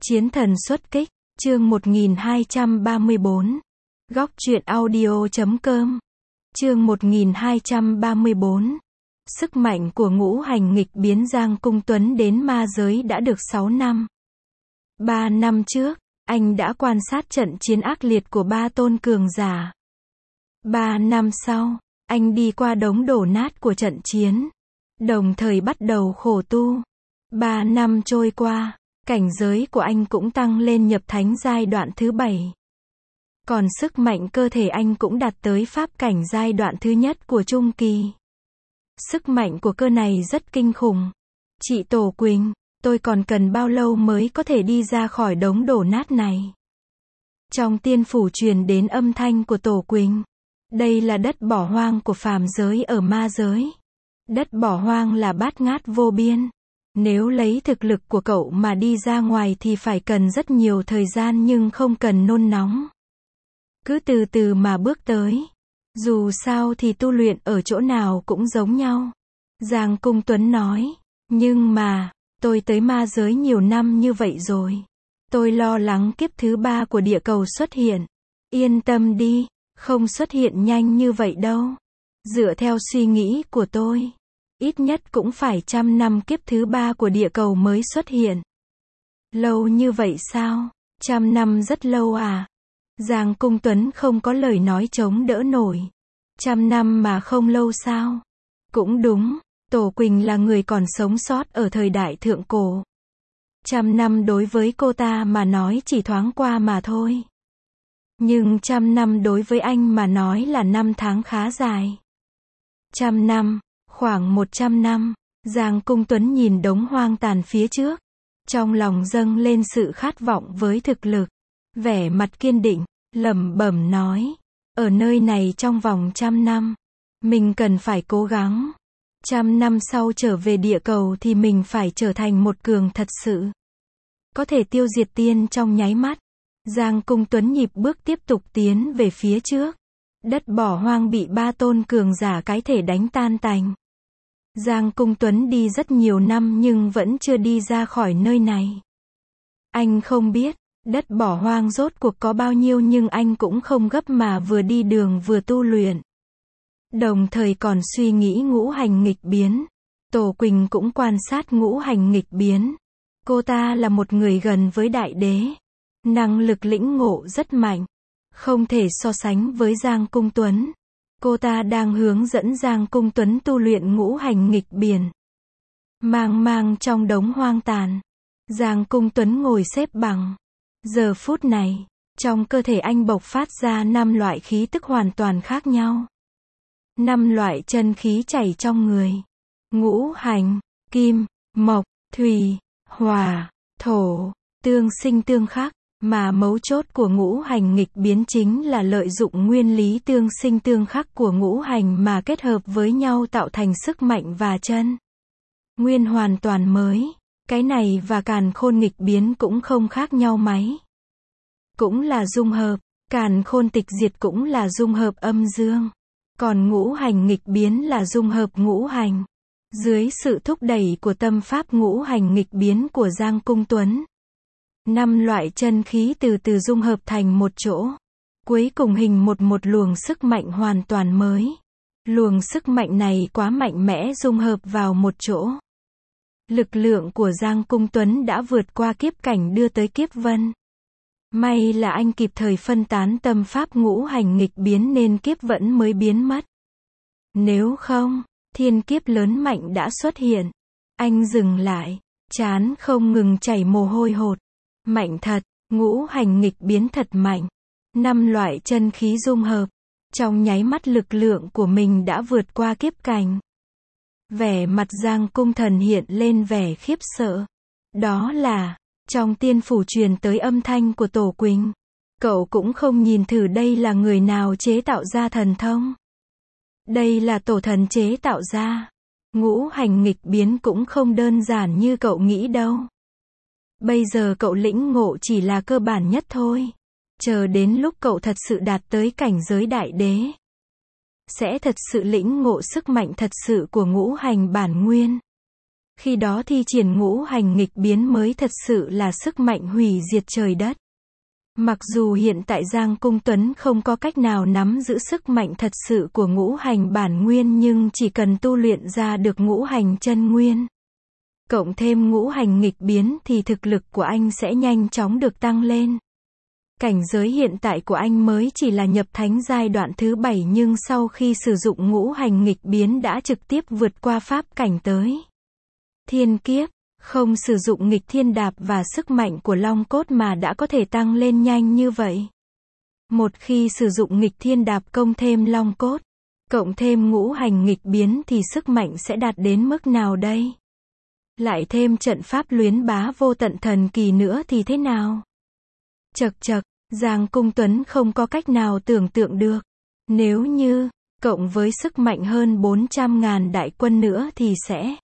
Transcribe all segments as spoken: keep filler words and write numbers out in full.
Chiến thần xuất kích, chương một nghìn hai trăm ba mươi bốn. Góc truyện audio chấm com. Chương một nghìn hai trăm ba mươi bốn. Sức mạnh của ngũ hành nghịch biến. Giang Cung Tuấn đến ma giới đã được sáu năm. Ba năm trước, anh đã quan sát trận chiến ác liệt của ba tôn cường giả. Ba năm sau, anh đi qua đống đổ nát của trận chiến, đồng thời bắt đầu khổ tu. Ba năm trôi qua, cảnh giới của anh cũng tăng lên nhập thánh giai đoạn thứ bảy. Còn sức mạnh cơ thể anh cũng đạt tới pháp cảnh giai đoạn thứ nhất của trung kỳ. Sức mạnh của cơ này rất kinh khủng. Chị Tổ Quỳnh, tôi còn cần bao lâu mới có thể đi ra khỏi đống đổ nát này? Trong tiên phủ truyền đến âm thanh của Tổ Quỳnh. Đây là đất bỏ hoang của phàm giới ở ma giới. Đất bỏ hoang là bát ngát vô biên. Nếu lấy thực lực của cậu mà đi ra ngoài thì phải cần rất nhiều thời gian nhưng không cần nôn nóng. Cứ từ từ mà bước tới. Dù sao thì tu luyện ở chỗ nào cũng giống nhau. Giang Cung Tuấn nói. Nhưng mà, tôi tới ma giới nhiều năm như vậy rồi. Tôi lo lắng kiếp thứ ba của địa cầu xuất hiện. Yên tâm đi, không xuất hiện nhanh như vậy đâu. Dựa theo suy nghĩ của tôi, ít nhất cũng phải trăm năm kiếp thứ ba của địa cầu mới xuất hiện. Lâu như vậy sao? Trăm năm rất lâu à? Giang Cung Tuấn không có lời nói chống đỡ nổi. Trăm năm mà không lâu sao? Cũng đúng, Tổ Quỳnh là người còn sống sót ở thời đại thượng cổ. Trăm năm đối với cô ta mà nói chỉ thoáng qua mà thôi. Nhưng trăm năm đối với anh mà nói là năm tháng khá dài. Trăm năm, khoảng một trăm năm, Giang Cung Tuấn nhìn đống hoang tàn phía trước. Trong lòng dâng lên sự khát vọng với thực lực. Vẻ mặt kiên định, lẩm bẩm nói. Ở nơi này trong vòng trăm năm, mình cần phải cố gắng. Trăm năm sau trở về địa cầu thì mình phải trở thành một cường thật sự. Có thể tiêu diệt tiên trong nháy mắt. Giang Cung Tuấn nhịp bước tiếp tục tiến về phía trước. Đất bỏ hoang bị ba tôn cường giả cái thể đánh tan tành. Giang Cung Tuấn đi rất nhiều năm nhưng vẫn chưa đi ra khỏi nơi này. Anh không biết, đất bỏ hoang rốt cuộc có bao nhiêu nhưng anh cũng không gấp mà vừa đi đường vừa tu luyện. Đồng thời còn suy nghĩ ngũ hành nghịch biến. Tổ Quỳnh cũng quan sát ngũ hành nghịch biến. Cô ta là một người gần với đại đế. Năng lực lĩnh ngộ rất mạnh. Không thể so sánh với Giang Cung Tuấn. Cô ta đang hướng dẫn Giang Cung Tuấn tu luyện ngũ hành nghịch biến. Mang mang trong đống hoang tàn. Giang Cung Tuấn ngồi xếp bằng. Giờ phút này, trong cơ thể anh bộc phát ra năm loại khí tức hoàn toàn khác nhau. Năm loại chân khí chảy trong người. Ngũ hành, kim, mộc, thủy, hỏa, thổ, tương sinh tương khắc. Mà mấu chốt của ngũ hành nghịch biến chính là lợi dụng nguyên lý tương sinh tương khắc của ngũ hành mà kết hợp với nhau tạo thành sức mạnh và chân nguyên hoàn toàn mới. Cái này và càn khôn nghịch biến cũng không khác nhau mấy. Cũng là dung hợp, càn khôn tịch diệt cũng là dung hợp âm dương. Còn ngũ hành nghịch biến là dung hợp ngũ hành. Dưới sự thúc đẩy của tâm pháp ngũ hành nghịch biến của Giang Cung Tuấn, năm loại chân khí từ từ dung hợp thành một chỗ. Cuối cùng hình một một luồng sức mạnh hoàn toàn mới. Luồng sức mạnh này quá mạnh mẽ dung hợp vào một chỗ. Lực lượng của Giang Cung Tuấn đã vượt qua kiếp cảnh đưa tới kiếp vân. May là anh kịp thời phân tán tâm pháp ngũ hành nghịch biến nên kiếp vẫn mới biến mất. Nếu không, thiên kiếp lớn mạnh đã xuất hiện. Anh dừng lại, trán không ngừng chảy mồ hôi hột. Mạnh thật, ngũ hành nghịch biến thật mạnh. Năm loại chân khí dung hợp. Trong nháy mắt lực lượng của mình đã vượt qua kiếp cảnh. Vẻ mặt Giang Cung Thần hiện lên vẻ khiếp sợ. Đó là, trong tiên phủ truyền tới âm thanh của Tổ Quỳnh. Cậu cũng không nhìn thử đây là người nào chế tạo ra thần thông. Đây là tổ thần chế tạo ra. Ngũ hành nghịch biến cũng không đơn giản như cậu nghĩ đâu. Bây giờ cậu lĩnh ngộ chỉ là cơ bản nhất thôi. Chờ đến lúc cậu thật sự đạt tới cảnh giới đại đế, sẽ thật sự lĩnh ngộ sức mạnh thật sự của ngũ hành bản nguyên. Khi đó thi triển ngũ hành nghịch biến mới thật sự là sức mạnh hủy diệt trời đất. Mặc dù hiện tại Giang Cung Tuấn không có cách nào nắm giữ sức mạnh thật sự của ngũ hành bản nguyên, nhưng chỉ cần tu luyện ra được ngũ hành chân nguyên, cộng thêm ngũ hành nghịch biến thì thực lực của anh sẽ nhanh chóng được tăng lên. Cảnh giới hiện tại của anh mới chỉ là nhập thánh giai đoạn thứ bảy, nhưng sau khi sử dụng ngũ hành nghịch biến đã trực tiếp vượt qua pháp cảnh tới thiên kiếp, không sử dụng nghịch thiên đạp và sức mạnh của long cốt mà đã có thể tăng lên nhanh như vậy. Một khi sử dụng nghịch thiên đạp công thêm long cốt, cộng thêm ngũ hành nghịch biến thì sức mạnh sẽ đạt đến mức nào đây? Lại thêm trận pháp luyến bá vô tận thần kỳ nữa thì thế nào? Chậc chậc, Giang Cung Tuấn không có cách nào tưởng tượng được. Nếu như, cộng với sức mạnh hơn bốn trăm ngàn đại quân nữa thì sẽ...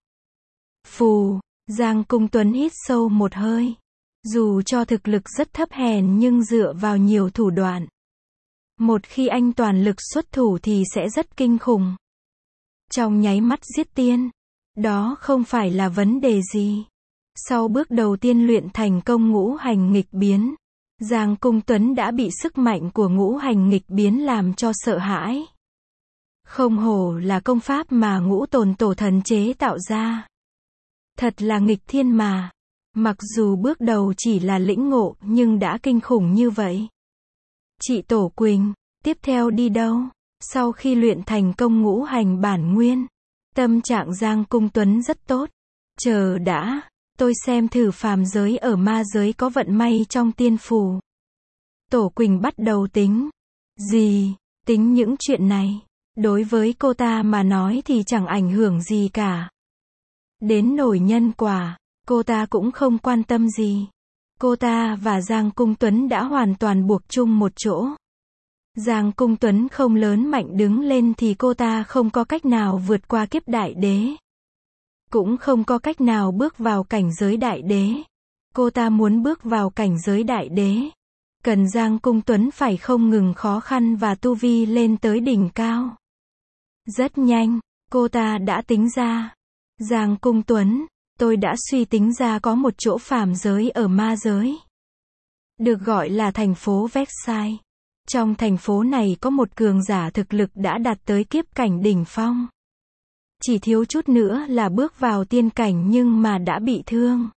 Phù, Giang Cung Tuấn hít sâu một hơi. Dù cho thực lực rất thấp hèn nhưng dựa vào nhiều thủ đoạn, một khi anh toàn lực xuất thủ thì sẽ rất kinh khủng. Trong nháy mắt giết tiên, đó không phải là vấn đề gì. Sau bước đầu tiên luyện thành công ngũ hành nghịch biến, Giang Cung Tuấn đã bị sức mạnh của ngũ hành nghịch biến làm cho sợ hãi. Không hổ là công pháp mà ngũ tồn tổ thần chế tạo ra. Thật là nghịch thiên mà. Mặc dù bước đầu chỉ là lĩnh ngộ nhưng đã kinh khủng như vậy. Chị Tổ Quỳnh, tiếp theo đi đâu? Sau khi luyện thành công ngũ hành bản nguyên, tâm trạng Giang Cung Tuấn rất tốt. Chờ đã, tôi xem thử phàm giới ở ma giới có vận may trong tiên phù. Tổ Quỳnh bắt đầu tính. Gì? Tính những chuyện này. Đối với cô ta mà nói thì chẳng ảnh hưởng gì cả. Đến nổi nhân quả, cô ta cũng không quan tâm gì. Cô ta và Giang Cung Tuấn đã hoàn toàn buộc chung một chỗ. Giang Cung Tuấn không lớn mạnh đứng lên thì cô ta không có cách nào vượt qua kiếp đại đế. Cũng không có cách nào bước vào cảnh giới đại đế. Cô ta muốn bước vào cảnh giới đại đế, cần Giang Cung Tuấn phải không ngừng khó khăn và tu vi lên tới đỉnh cao. Rất nhanh, cô ta đã tính ra. Giang Cung Tuấn, tôi đã suy tính ra có một chỗ phàm giới ở ma giới. Được gọi là thành phố Versailles. Trong thành phố này có một cường giả thực lực đã đạt tới kiếp cảnh đỉnh phong. Chỉ thiếu chút nữa là bước vào tiên cảnh nhưng mà đã bị thương.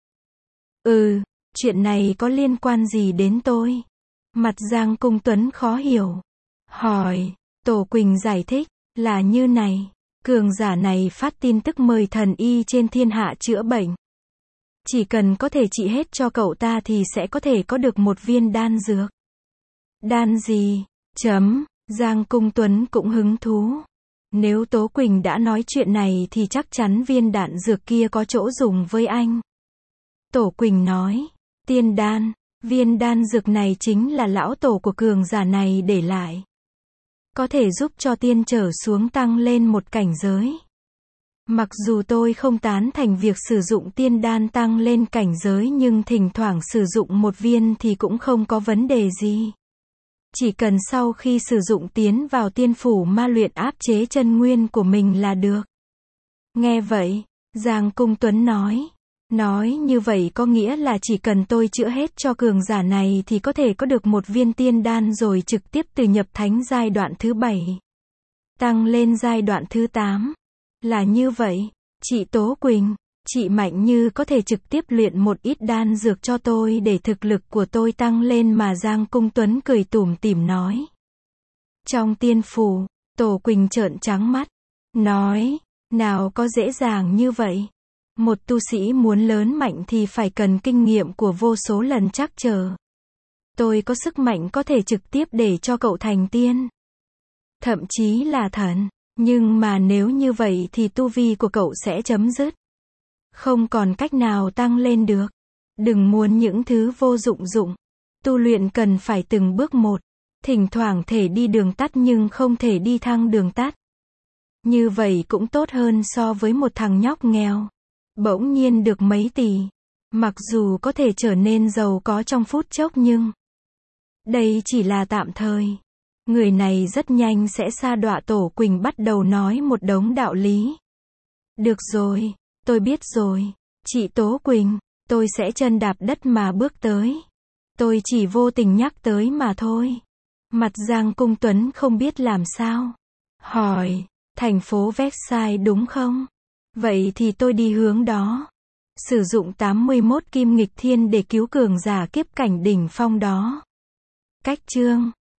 Ừ, chuyện này có liên quan gì đến tôi? Mặt Giang Cung Tuấn khó hiểu. Hỏi, Tổ Quỳnh giải thích, là như này. Cường giả này phát tin tức mời thần y trên thiên hạ chữa bệnh. Chỉ cần có thể trị hết cho cậu ta thì sẽ có thể có được một viên đan dược. Đan gì? Chấm, Giang Cung Tuấn cũng hứng thú. Nếu Tố Quỳnh đã nói chuyện này thì chắc chắn viên đạn dược kia có chỗ dùng với anh. Tổ Quỳnh nói, tiên đan, viên đan dược này chính là lão tổ của cường giả này để lại. Có thể giúp cho tiên trở xuống tăng lên một cảnh giới. Mặc dù tôi không tán thành việc sử dụng tiên đan tăng lên cảnh giới nhưng thỉnh thoảng sử dụng một viên thì cũng không có vấn đề gì. Chỉ cần sau khi sử dụng tiến vào tiên phủ ma luyện áp chế chân nguyên của mình là được. Nghe vậy, Giang Cung Tuấn nói. Nói như vậy có nghĩa là chỉ cần tôi chữa hết cho cường giả này thì có thể có được một viên tiên đan rồi trực tiếp từ nhập thánh giai đoạn thứ bảy tăng lên giai đoạn thứ tám. Là như vậy, chị Tố Quỳnh, chị Mạnh Như có thể trực tiếp luyện một ít đan dược cho tôi để thực lực của tôi tăng lên mà. Giang Cung Tuấn cười tủm tỉm nói. Trong tiên phủ, Tổ Quỳnh trợn trắng mắt, nói, nào có dễ dàng như vậy. Một tu sĩ muốn lớn mạnh thì phải cần kinh nghiệm của vô số lần trắc trở. Tôi có sức mạnh có thể trực tiếp để cho cậu thành tiên. Thậm chí là thần. Nhưng mà nếu như vậy thì tu vi của cậu sẽ chấm dứt. Không còn cách nào tăng lên được. Đừng muốn những thứ vô dụng dụng. Tu luyện cần phải từng bước một. Thỉnh thoảng thể đi đường tắt nhưng không thể đi thăng đường tắt. Như vậy cũng tốt hơn so với một thằng nhóc nghèo. Bỗng nhiên được mấy tỷ. Mặc dù có thể trở nên giàu có trong phút chốc nhưng đây chỉ là tạm thời. Người này rất nhanh sẽ sa đọa. Tổ Quỳnh bắt đầu nói một đống đạo lý. Được rồi, Tôi biết rồi. Chị Tố Quỳnh, tôi sẽ chân đạp đất mà bước tới. Tôi chỉ vô tình nhắc tới mà thôi. Mặt Giang Cung Tuấn không biết làm sao. Hỏi, thành phố Versailles đúng không? Vậy thì tôi đi hướng đó. Sử dụng tám mươi mốt kim nghịch thiên để cứu cường giả kiếp cảnh đỉnh phong đó. Cách chương